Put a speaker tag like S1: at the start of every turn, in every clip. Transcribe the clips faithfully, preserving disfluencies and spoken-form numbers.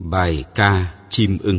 S1: Bài ca chim ưng.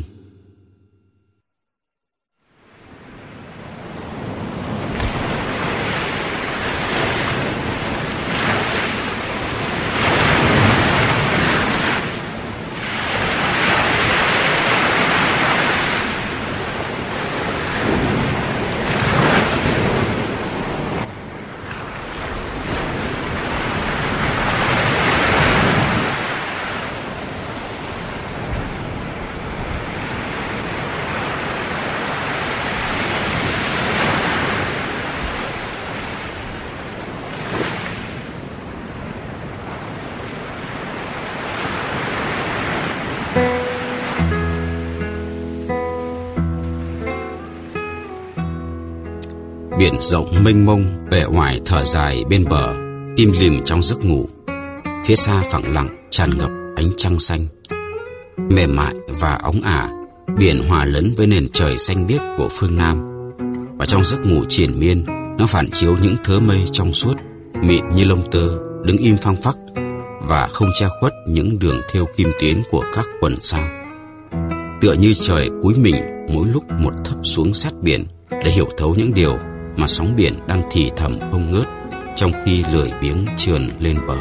S1: Biển rộng mênh mông, bể ngoài thở dài bên bờ, im lìm trong giấc ngủ. Phía xa phẳng lặng tràn ngập ánh trăng xanh, mềm mại và óng ả. Biển hòa lẫn với nền trời xanh biếc của phương Nam, và trong giấc ngủ triền miên, nó phản chiếu những thớ mây trong suốt, mịn như lông tơ, đứng im phăng phắc và không che khuất những đường thêu kim tuyến của các quần sao. Tựa như trời cúi mình mỗi lúc một thấp xuống sát biển để hiểu thấu những điều mà sóng biển đang thì thầm không ngớt, trong khi lười biếng trườn lên bờ.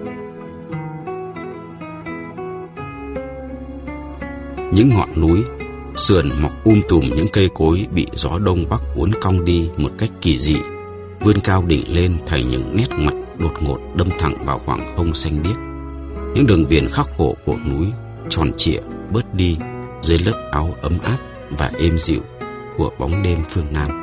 S1: Những ngọn núi sườn mọc um tùm những cây cối bị gió đông bắc uốn cong đi một cách kỳ dị, vươn cao đỉnh lên thành những nét mặt đột ngột đâm thẳng vào khoảng không xanh biếc. Những đường viền khắc khổ của núi tròn trịa bớt đi dưới lớp áo ấm áp và êm dịu của bóng đêm phương Nam.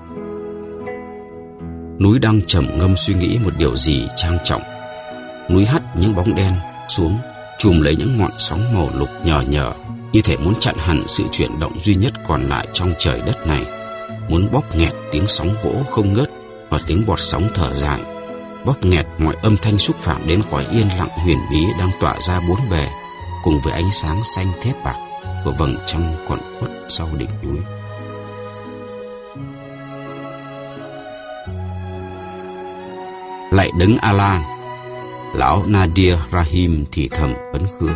S1: Núi đang trầm ngâm suy nghĩ một điều gì trang trọng. Núi hắt những bóng đen xuống, chùm lấy những ngọn sóng màu lục nhờ nhờ, như thể muốn chặn hẳn sự chuyển động duy nhất còn lại trong trời đất này, muốn bóp nghẹt tiếng sóng vỗ không ngớt và tiếng bọt sóng thở dài, bóp nghẹt mọi âm thanh xúc phạm đến cõi yên lặng huyền bí đang tỏa ra bốn bề, cùng với ánh sáng xanh thép bạc của vầng trăng còn khuất sau đỉnh núi. Lạy đấng Allah, lão Nadir Rahim thì thầm phấn khứa.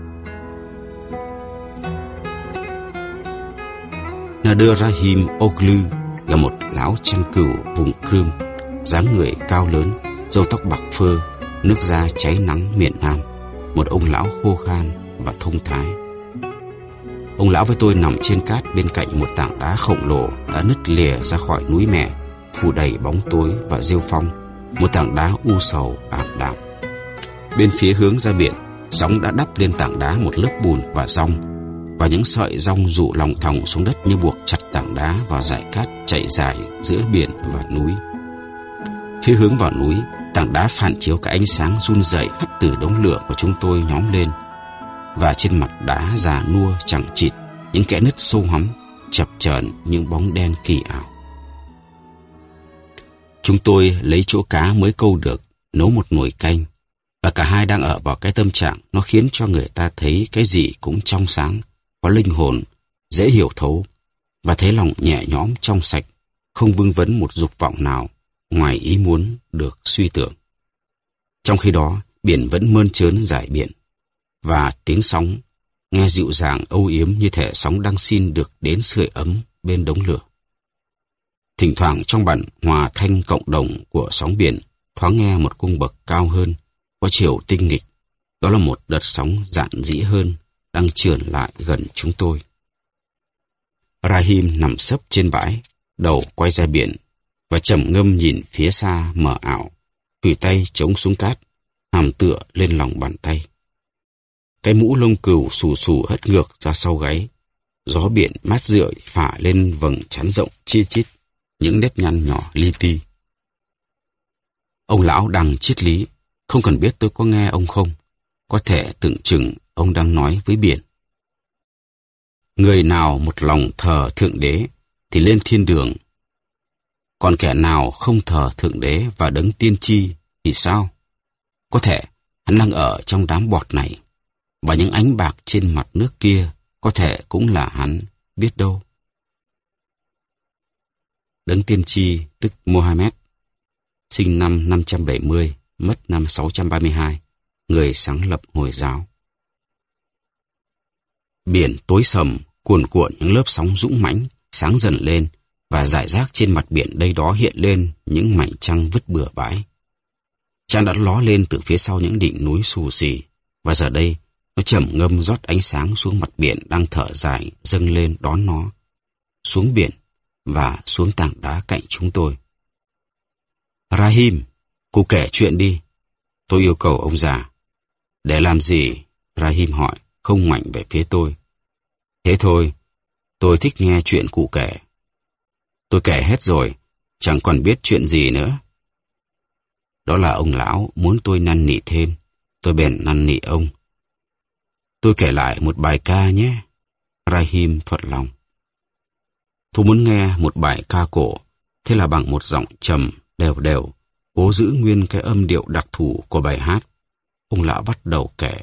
S1: Nadir Rahim Oglu là một lão chăn cừu vùng Crimea, dáng người cao lớn, râu tóc bạc phơ, nước da cháy nắng miền Nam, một ông lão khô khan và thông thái. Ông lão với tôi nằm trên cát bên cạnh một tảng đá khổng lồ đã nứt lìa ra khỏi núi mẹ, phủ đầy bóng tối và rêu phong, một tảng đá u sầu ảm đạm. Bên phía hướng ra biển, sóng đã đắp lên tảng đá một lớp bùn và rong, và những sợi rong rụ lòng thòng xuống đất như buộc chặt tảng đá vào dải cát chạy dài giữa biển và núi. Phía hướng vào núi, tảng đá phản chiếu cái ánh sáng run rẩy hắt từ đống lửa của chúng tôi nhóm lên, và trên mặt đá già nua chẳng chịt những kẽ nứt sâu hắm, chập chờn những bóng đen kỳ ảo. Chúng tôi lấy chỗ cá mới câu được, nấu một nồi canh, và cả hai đang ở vào cái tâm trạng nó khiến cho người ta thấy cái gì cũng trong sáng, có linh hồn, dễ hiểu thấu, và thấy lòng nhẹ nhõm trong sạch, không vương vấn một dục vọng nào ngoài ý muốn được suy tưởng. Trong khi đó, biển vẫn mơn trớn dải biển, và tiếng sóng nghe dịu dàng âu yếm như thể sóng đang xin được đến sưởi ấm bên đống lửa. Thỉnh thoảng trong bản hòa thanh cộng đồng của sóng biển thoáng nghe một cung bậc cao hơn, có chiều tinh nghịch. Đó là một đợt sóng dạn dĩ hơn đang trườn lại gần chúng tôi. Rahim nằm sấp trên bãi, đầu quay ra biển, và trầm ngâm nhìn phía xa mờ ảo, khuỷu tay chống xuống cát, hàm tựa lên lòng bàn tay. Cái mũ lông cừu xù xù hất ngược ra sau gáy, gió biển mát rượi phả lên vầng trán rộng chi chít những nếp nhăn nhỏ li ti. Ông lão đang triết lý, không cần biết tôi có nghe ông không. Có thể tưởng chừng ông đang nói với biển. Người nào một lòng thờ Thượng Đế thì lên thiên đường. Còn kẻ nào không thờ Thượng Đế và đấng tiên tri thì sao? Có thể hắn đang ở trong đám bọt này, và những ánh bạc trên mặt nước kia có thể cũng là hắn, biết đâu. Đấng tiên tri tức Mohammed, sinh năm năm trăm bảy mươi, mất năm sáu trăm ba mươi hai, người sáng lập Hồi giáo. Biển tối sầm, cuồn cuộn những lớp sóng dũng mãnh, sáng dần lên, và rải rác trên mặt biển đây đó hiện lên những mảnh trăng vứt bừa bãi. Trăng đã ló lên từ phía sau những đỉnh núi xù xì, và giờ đây nó trầm ngâm rót ánh sáng xuống mặt biển đang thở dài dâng lên đón nó, xuống biển và xuống tảng đá cạnh chúng tôi. Rahim, cô kể chuyện đi, tôi yêu cầu ông già. Để làm gì? Rahim hỏi, không ngoảnh về phía tôi. Thế thôi, tôi thích nghe chuyện cụ kể. Tôi kể hết rồi, chẳng còn biết chuyện gì nữa. Đó là ông lão muốn tôi năn nỉ thêm, tôi bèn năn nỉ ông. Tôi kể lại một bài ca nhé. Rahim thuận lòng. Tôi muốn nghe một bài ca cổ, thế là bằng một giọng trầm, đều đều, cố giữ nguyên cái âm điệu đặc thù của bài hát. Ông lão bắt đầu kể.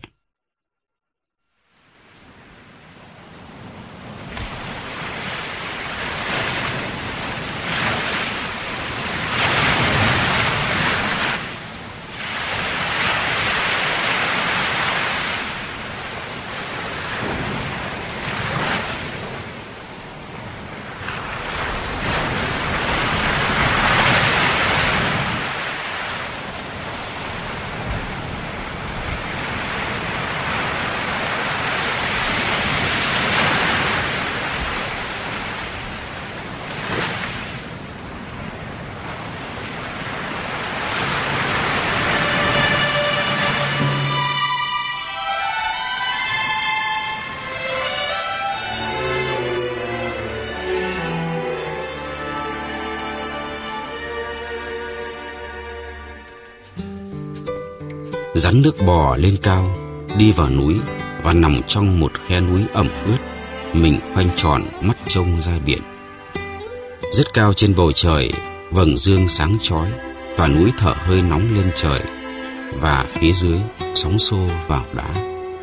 S1: Rắn nước bò lên cao, đi vào núi và nằm trong một khe núi ẩm ướt, mình khoanh tròn mắt trông ra biển. Rất cao trên bầu trời, vầng dương sáng chói, và núi thở hơi nóng lên trời, và phía dưới sóng xô vào đá.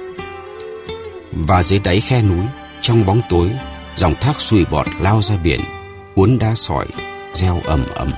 S1: Và dưới đáy khe núi, trong bóng tối, dòng thác sùi bọt lao ra biển, cuốn đá sỏi, reo ầm ầm.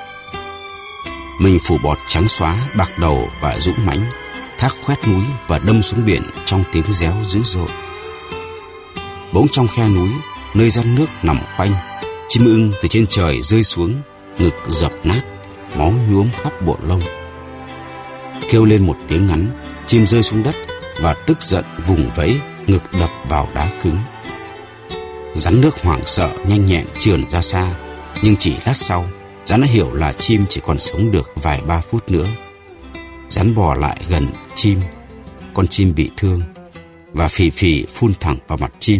S1: Mình phủ bọt trắng xóa, bạc đầu và dũng mãnh, thác khoét núi và đâm xuống biển trong tiếng réo dữ dội. Bỗng trong khe núi, nơi rắn nước nằm khoanh, chim ưng từ trên trời rơi xuống, ngực dập nát, máu nhuốm khắp bộ lông. Kêu lên một tiếng ngắn, chim rơi xuống đất và tức giận vùng vẫy, ngực đập vào đá cứng. Rắn nước hoảng sợ nhanh nhẹn trườn ra xa, nhưng chỉ lát sau, rắn đã hiểu là chim chỉ còn sống được vài ba phút nữa. Rắn bò lại gần chim, con chim bị thương, và phì phì phun thẳng vào mặt chim.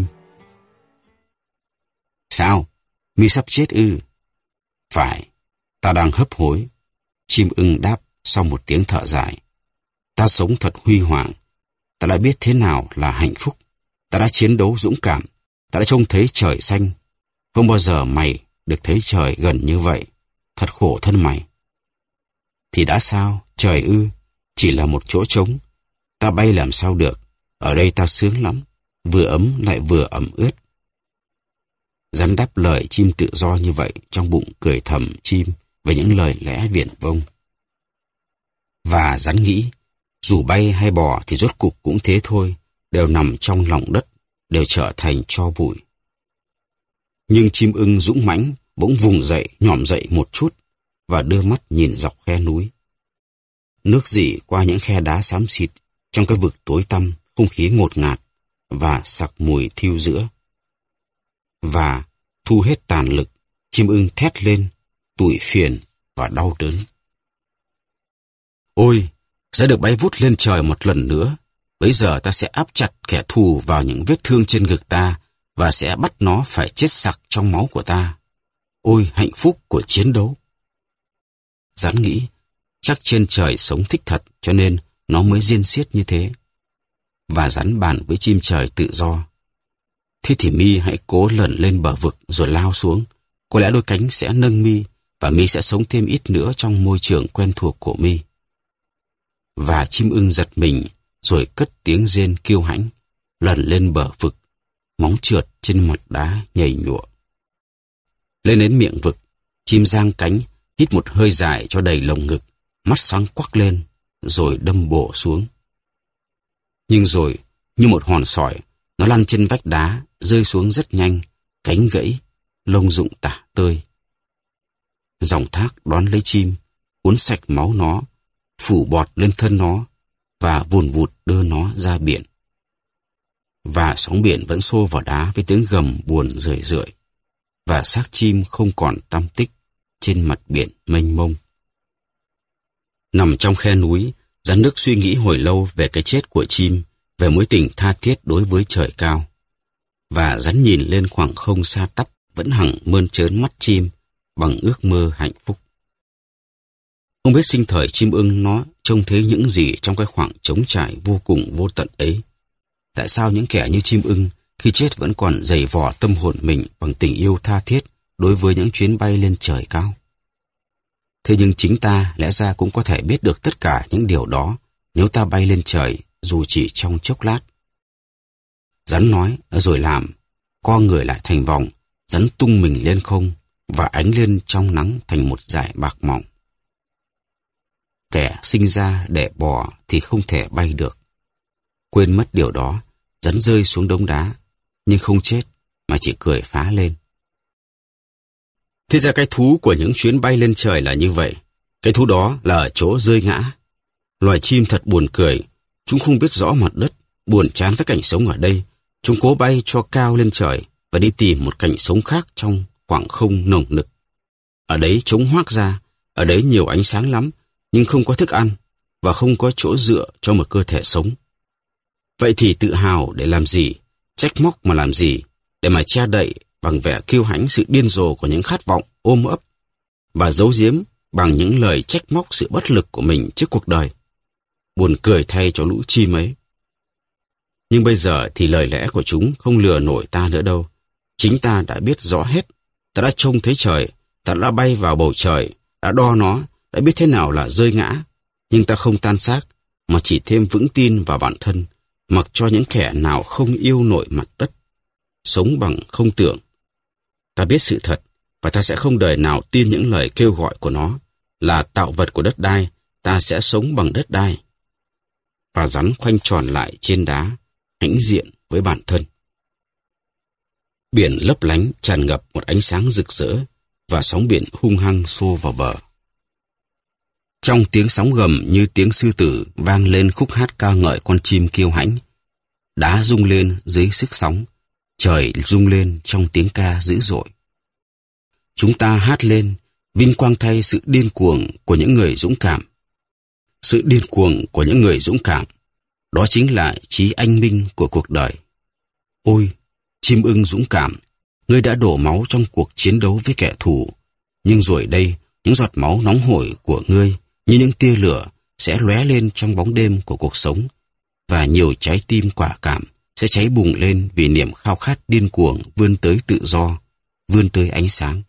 S1: Sao? Mi sắp chết ư? Phải, ta đang hấp hối. Chim ưng đáp sau một tiếng thở dài. Ta sống thật huy hoàng. Ta đã biết thế nào là hạnh phúc. Ta đã chiến đấu dũng cảm. Ta đã trông thấy trời xanh. Không bao giờ mày được thấy trời gần như vậy. Thật khổ thân mày. Thì đã sao? Trời ư? Chỉ là một chỗ trống. Ta bay làm sao được? Ở đây ta sướng lắm. Vừa ấm lại vừa ẩm ướt. Rắn đáp lời chim tự do như vậy, trong bụng cười thầm chim về những lời lẽ viển vông. Và rắn nghĩ, dù bay hay bò thì rốt cục cũng thế thôi, đều nằm trong lòng đất, đều trở thành tro bụi. Nhưng chim ưng dũng mãnh bỗng vùng dậy, nhỏm dậy một chút và đưa mắt nhìn dọc khe núi. Nước rỉ qua những khe đá xám xịt trong cái vực tối tăm, không khí ngột ngạt và sặc mùi thiêu rữa. Và thu hết tàn lực, chim ưng thét lên, tủi phiền và đau đớn. Ôi, sẽ được bay vút lên trời một lần nữa. Bây giờ ta sẽ áp chặt kẻ thù vào những vết thương trên ngực ta và sẽ bắt nó phải chết sặc trong máu của ta. Ôi, hạnh phúc của chiến đấu. Rắn nghĩ, chắc trên trời sống thích thật cho nên nó mới riêng xiết như thế. Và rắn bàn với chim trời tự do. Thế thì Mi hãy cố lẩn lên bờ vực rồi lao xuống. Có lẽ đôi cánh sẽ nâng Mi và Mi sẽ sống thêm ít nữa trong môi trường quen thuộc của Mi. Và chim ưng giật mình rồi cất tiếng rên kiêu hãnh, lẩn lên bờ vực, móng trượt trên mặt đá nhầy nhụa. Lên đến miệng vực, chim giang cánh, hít một hơi dài cho đầy lồng ngực, mắt sáng quắc lên, rồi đâm bổ xuống. Nhưng rồi, như một hòn sỏi, nó lăn trên vách đá, rơi xuống rất nhanh, cánh gãy, lông rụng tả tơi. Dòng thác đón lấy chim, uốn sạch máu nó, phủ bọt lên thân nó và vùn vụt đưa nó ra biển. Và sóng biển vẫn xô vào đá với tiếng gầm buồn rười rượi, và xác chim không còn tăm tích trên mặt biển mênh mông. Nằm trong khe núi, Rắn nước suy nghĩ hồi lâu về cái chết của chim, về mối tình tha thiết đối với trời cao. Và rắn nhìn lên khoảng không xa tắp vẫn hằng mơn trớn mắt chim bằng ước mơ hạnh phúc. Không biết sinh thời chim ưng nó trông thấy những gì trong cái khoảng trống trải vô cùng vô tận ấy. Tại sao những kẻ như chim ưng khi chết vẫn còn dày vò tâm hồn mình bằng tình yêu tha thiết đối với những chuyến bay lên trời cao? Thế nhưng chính ta lẽ ra cũng có thể biết được tất cả những điều đó nếu ta bay lên trời dù chỉ trong chốc lát. Rắn nói rồi làm, co người lại thành vòng, rắn tung mình lên không và ánh lên trong nắng thành một dải bạc mỏng. Kẻ sinh ra để bò thì không thể bay được. Quên mất điều đó, rắn rơi xuống đống đá, nhưng không chết mà chỉ cười phá lên. Thế ra cái thú của những chuyến bay lên trời là như vậy. Cái thú đó là ở chỗ rơi ngã. Loài chim thật buồn cười. Chúng không biết rõ mặt đất, buồn chán với cảnh sống ở đây. Chúng cố bay cho cao lên trời và đi tìm một cảnh sống khác trong khoảng không nồng nực. Ở đấy trống hoác ra, ở đấy nhiều ánh sáng lắm, nhưng không có thức ăn và không có chỗ dựa cho một cơ thể sống. Vậy thì tự hào để làm gì, trách móc mà làm gì, để mà che đậy bằng vẻ kiêu hãnh sự điên rồ của những khát vọng ôm ấp và giấu giếm bằng những lời trách móc sự bất lực của mình trước cuộc đời. Buồn cười thay cho lũ chim ấy. Nhưng bây giờ thì lời lẽ của chúng không lừa nổi ta nữa đâu. Chính ta đã biết rõ hết. Ta đã trông thấy trời, ta đã bay vào bầu trời, đã đo nó, đã biết thế nào là rơi ngã. Nhưng ta không tan xác, mà chỉ thêm vững tin vào bản thân, mặc cho những kẻ nào không yêu nổi mặt đất, sống bằng không tưởng. Ta biết sự thật, và ta sẽ không đời nào tin những lời kêu gọi của nó, là tạo vật của đất đai, ta sẽ sống bằng đất đai. Và rắn khoanh tròn lại trên đá, hãnh diện với bản thân. Biển lấp lánh tràn ngập một ánh sáng rực rỡ, và sóng biển hung hăng xô vào bờ. Trong tiếng sóng gầm như tiếng sư tử vang lên khúc hát ca ngợi con chim kiêu hãnh. Đá rung lên dưới sức sóng, trời rung lên trong tiếng ca dữ dội. Chúng ta hát lên, vinh quang thay sự điên cuồng của những người dũng cảm. Sự điên cuồng của những người dũng cảm, đó chính là chí anh minh của cuộc đời. Ôi, chim ưng dũng cảm, ngươi đã đổ máu trong cuộc chiến đấu với kẻ thù, nhưng rồi đây, những giọt máu nóng hổi của ngươi như những tia lửa sẽ lóe lên trong bóng đêm của cuộc sống, và nhiều trái tim quả cảm sẽ cháy bùng lên vì niềm khao khát điên cuồng vươn tới tự do, vươn tới ánh sáng.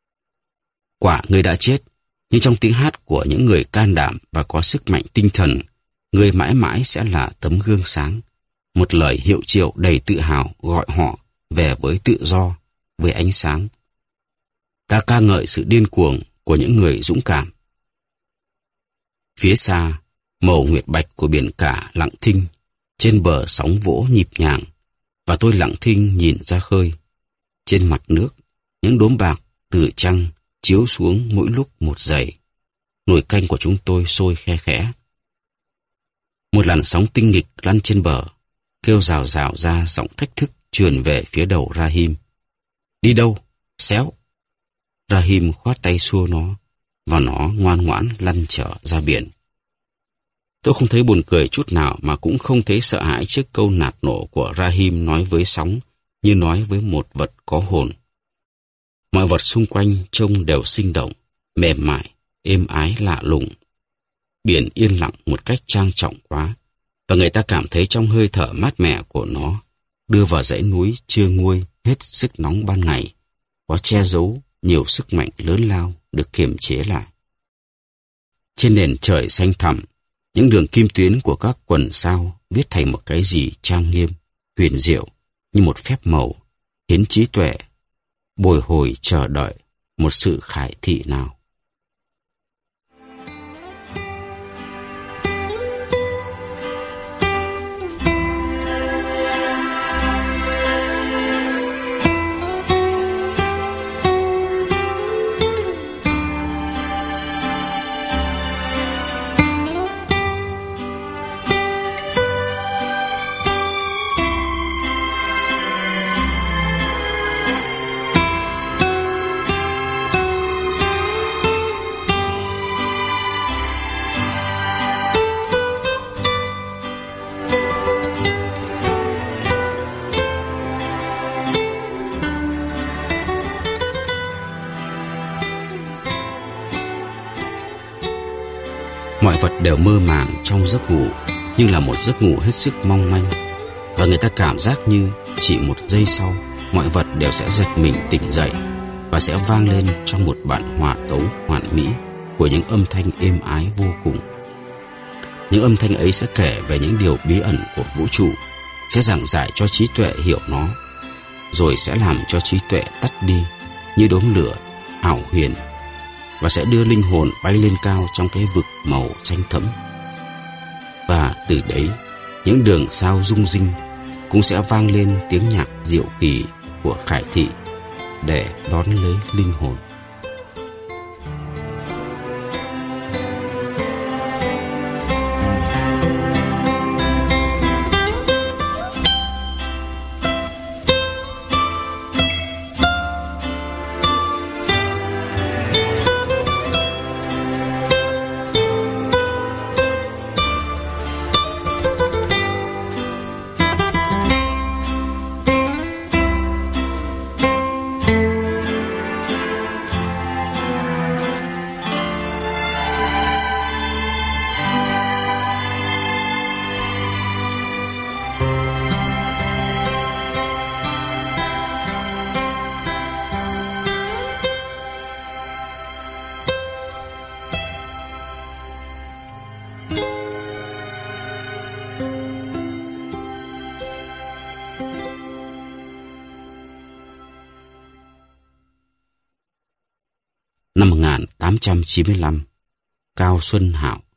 S1: Quả ngươi đã chết, nhưng trong tiếng hát của những người can đảm và có sức mạnh tinh thần, ngươi mãi mãi sẽ là tấm gương sáng, một lời hiệu triệu đầy tự hào gọi họ về với tự do, với ánh sáng. Ta ca ngợi sự điên cuồng của những người dũng cảm. Phía xa, màu nguyệt bạch của biển cả lặng thinh, trên bờ sóng vỗ nhịp nhàng, và tôi lặng thinh nhìn ra khơi. Trên mặt nước, những đốm bạc từ trăng chiếu xuống mỗi lúc một dày. Nồi canh của chúng tôi sôi khe khẽ. Một làn sóng tinh nghịch lăn trên bờ, kêu rào rào ra giọng thách thức truyền về phía đầu Rahim. Đi đâu? Xéo! Rahim khoát tay xua nó, và nó ngoan ngoãn lăn trở ra biển. Tôi không thấy buồn cười chút nào mà cũng không thấy sợ hãi trước câu nạt nổ của Rahim nói với sóng như nói với một vật có hồn. Mọi vật xung quanh trông đều sinh động, mềm mại, êm ái lạ lùng. Biển yên lặng một cách trang trọng quá, và người ta cảm thấy trong hơi thở mát mẻ của nó, đưa vào dãy núi chưa nguôi hết sức nóng ban ngày, có che giấu nhiều sức mạnh lớn lao được kiềm chế lại. Trên nền trời xanh thẳm, những đường kim tuyến của các quần sao viết thành một cái gì trang nghiêm, huyền diệu như một phép màu, hiến trí tuệ, bồi hồi chờ đợi một sự khải thị nào. vật đều mơ màng trong giấc ngủ, nhưng là một giấc ngủ hết sức mong manh. Và người ta cảm giác như chỉ một giây sau, mọi vật đều sẽ giật mình tỉnh dậy và sẽ vang lên trong một bản hòa tấu hoàn mỹ của những âm thanh êm ái vô cùng. Những âm thanh ấy sẽ kể về những điều bí ẩn của vũ trụ, sẽ giảng giải cho trí tuệ hiểu nó, rồi sẽ làm cho trí tuệ tắt đi như đốm lửa ảo huyền, và sẽ đưa linh hồn bay lên cao trong cái vực màu xanh thẫm. Và từ đấy, những đường sao rung rinh cũng sẽ vang lên tiếng nhạc diệu kỳ của khải thị để đón lấy linh hồn. Năm một nghìn tám trăm chín mươi lăm, Cao Xuân Hạo.